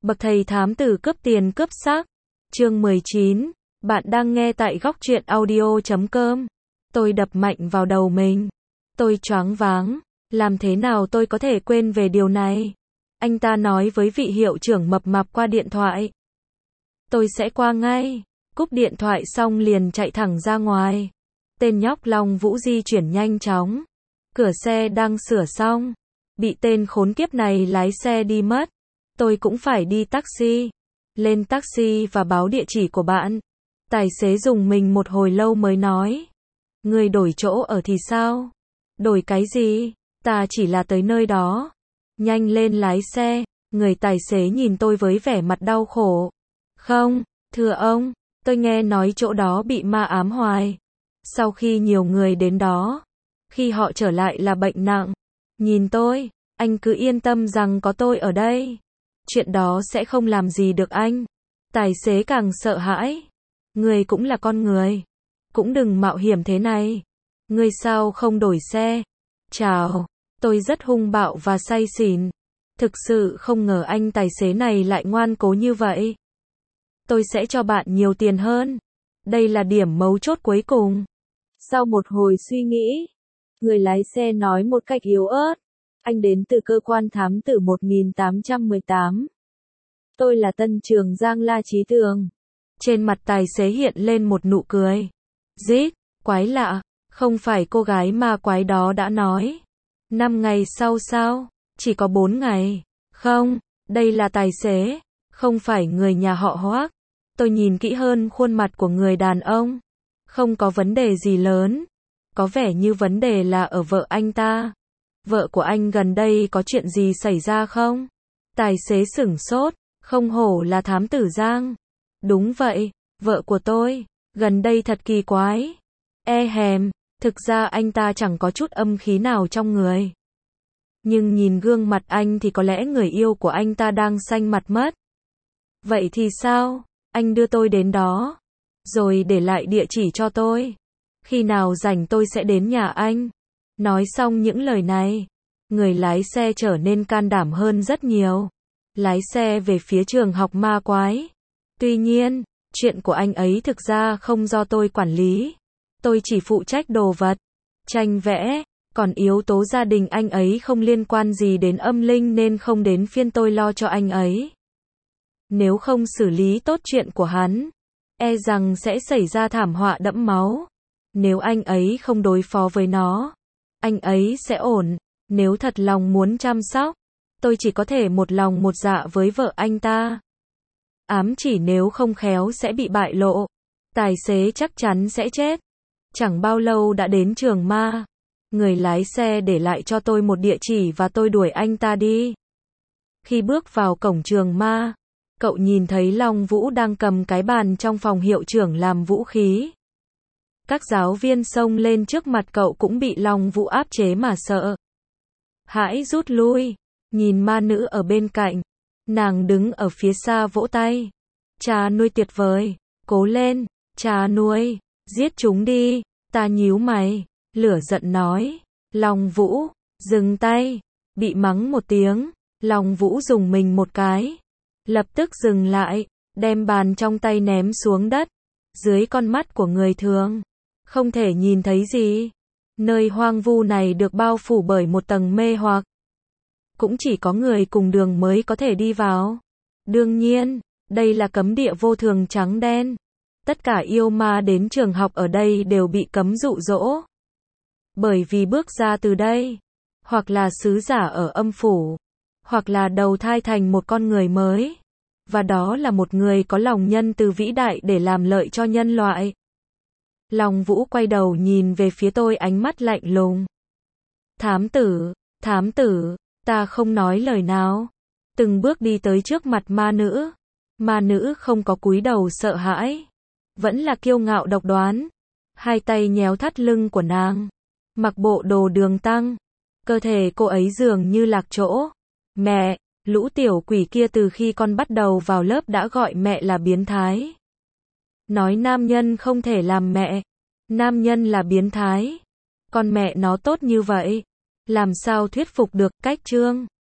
Bậc thầy thám tử cướp tiền cướp xác. Chương 19. Bạn đang nghe tại góc truyện audio.com. Tôi đập mạnh vào đầu mình. Tôi choáng váng. Làm thế nào tôi có thể quên về điều này? Anh ta nói với vị hiệu trưởng mập mạp qua điện thoại. Tôi sẽ qua ngay. Cúp điện thoại xong liền chạy thẳng ra ngoài. Tên nhóc Long Vũ di chuyển nhanh chóng. Cửa xe đang sửa xong. Bị tên khốn kiếp này lái xe đi mất. Tôi cũng phải đi taxi. Lên taxi và báo địa chỉ của bạn. Tài xế dùng mình một hồi lâu mới nói. Người đổi chỗ ở thì sao? Đổi cái gì? Ta chỉ là tới nơi đó. Nhanh lên lái xe. Người tài xế nhìn tôi với vẻ mặt đau khổ. Không, thưa ông, tôi nghe nói chỗ đó bị ma ám hoài. Sau khi nhiều người đến đó, khi họ trở lại là bệnh nặng. Nhìn tôi, anh cứ yên tâm rằng có tôi ở đây. Chuyện đó sẽ không làm gì được anh. Tài xế càng sợ hãi. Người cũng là con người. Cũng đừng mạo hiểm thế này. Người sao không đổi xe? Chào. Tôi rất hung bạo và say xỉn. Thực sự không ngờ anh tài xế này lại ngoan cố như vậy. Tôi sẽ cho bạn nhiều tiền hơn. Đây là điểm mấu chốt cuối cùng. Sau một hồi suy nghĩ, người lái xe nói một cách yếu ớt. Anh đến từ cơ quan thám tử 1818. Tôi là Tân Trường Giang La Chí Tường. Trên mặt tài xế hiện lên một nụ cười. Dít, quái lạ, không phải cô gái ma quái đó đã nói. 5 ngày sau sao? Chỉ có 4 ngày. Không, đây là tài xế, không phải người nhà họ Hoác. Tôi nhìn kỹ hơn khuôn mặt của người đàn ông. Không có vấn đề gì lớn. Có vẻ như vấn đề là ở vợ anh ta. Vợ của anh gần đây có chuyện gì xảy ra không? Tài xế sửng sốt, không hổ là thám tử Giang. Đúng vậy, vợ của tôi, gần đây thật kỳ quái. Hèm, thực ra anh ta chẳng có chút âm khí nào trong người. Nhưng nhìn gương mặt anh thì có lẽ người yêu của anh ta đang xanh mặt mất. Vậy thì sao? Anh đưa tôi đến đó, rồi để lại địa chỉ cho tôi. Khi nào rảnh tôi sẽ đến nhà anh. Nói xong những lời này, người lái xe trở nên can đảm hơn rất nhiều. Lái xe về phía trường học ma quái. Tuy nhiên, chuyện của anh ấy thực ra không do tôi quản lý. Tôi chỉ phụ trách đồ vật, tranh vẽ, còn yếu tố gia đình anh ấy không liên quan gì đến âm linh nên không đến phiên tôi lo cho anh ấy. Nếu không xử lý tốt chuyện của hắn, rằng sẽ xảy ra thảm họa đẫm máu. Nếu anh ấy không đối phó với nó, anh ấy sẽ ổn. Nếu thật lòng muốn chăm sóc, tôi chỉ có thể một lòng một dạ với vợ anh ta. Ám chỉ nếu không khéo sẽ bị bại lộ. Tài xế chắc chắn sẽ chết. Chẳng bao lâu đã đến trường ma. Người lái xe để lại cho tôi một địa chỉ và tôi đuổi anh ta đi. Khi bước vào cổng trường ma, cậu nhìn thấy Long Vũ đang cầm cái bàn trong phòng hiệu trưởng làm vũ khí. Các giáo viên xông lên trước mặt cậu cũng bị Long Vũ áp chế mà sợ. Hãy rút lui. Nhìn ma nữ ở bên cạnh. Nàng đứng ở phía xa vỗ tay. Cha nuôi tuyệt vời. Cố lên. Cha nuôi. Giết chúng đi. Ta nhíu mày. Lửa giận nói. Long Vũ. Dừng tay. Bị mắng một tiếng. Long Vũ dùng mình một cái. Lập tức dừng lại. Đem bàn trong tay ném xuống đất. Dưới con mắt của người thường, không thể nhìn thấy gì. Nơi hoang vu này được bao phủ bởi một tầng mê hoặc. Cũng chỉ có người cùng đường mới có thể đi vào. Đương nhiên, đây là cấm địa vô thường trắng đen. Tất cả yêu ma đến trường học ở đây đều bị cấm dụ dỗ. Bởi vì bước ra từ đây, hoặc là sứ giả ở âm phủ, hoặc là đầu thai thành một con người mới. Và đó là một người có lòng nhân từ vĩ đại để làm lợi cho nhân loại. Long Vũ quay đầu nhìn về phía tôi ánh mắt lạnh lùng. Thám tử, ta không nói lời nào. Từng bước đi tới trước mặt ma nữ. Ma nữ không có cúi đầu sợ hãi. Vẫn là kiêu ngạo độc đoán. Hai tay nhéo thắt lưng của nàng. Mặc bộ đồ đường tăng. Cơ thể cô ấy dường như lạc chỗ. Mẹ, lũ tiểu quỷ kia từ khi con bắt đầu vào lớp đã gọi mẹ là biến thái. Nói nam nhân không thể làm mẹ. Nam nhân là biến thái. Con mẹ nó tốt như vậy. Làm sao thuyết phục được cách Trương?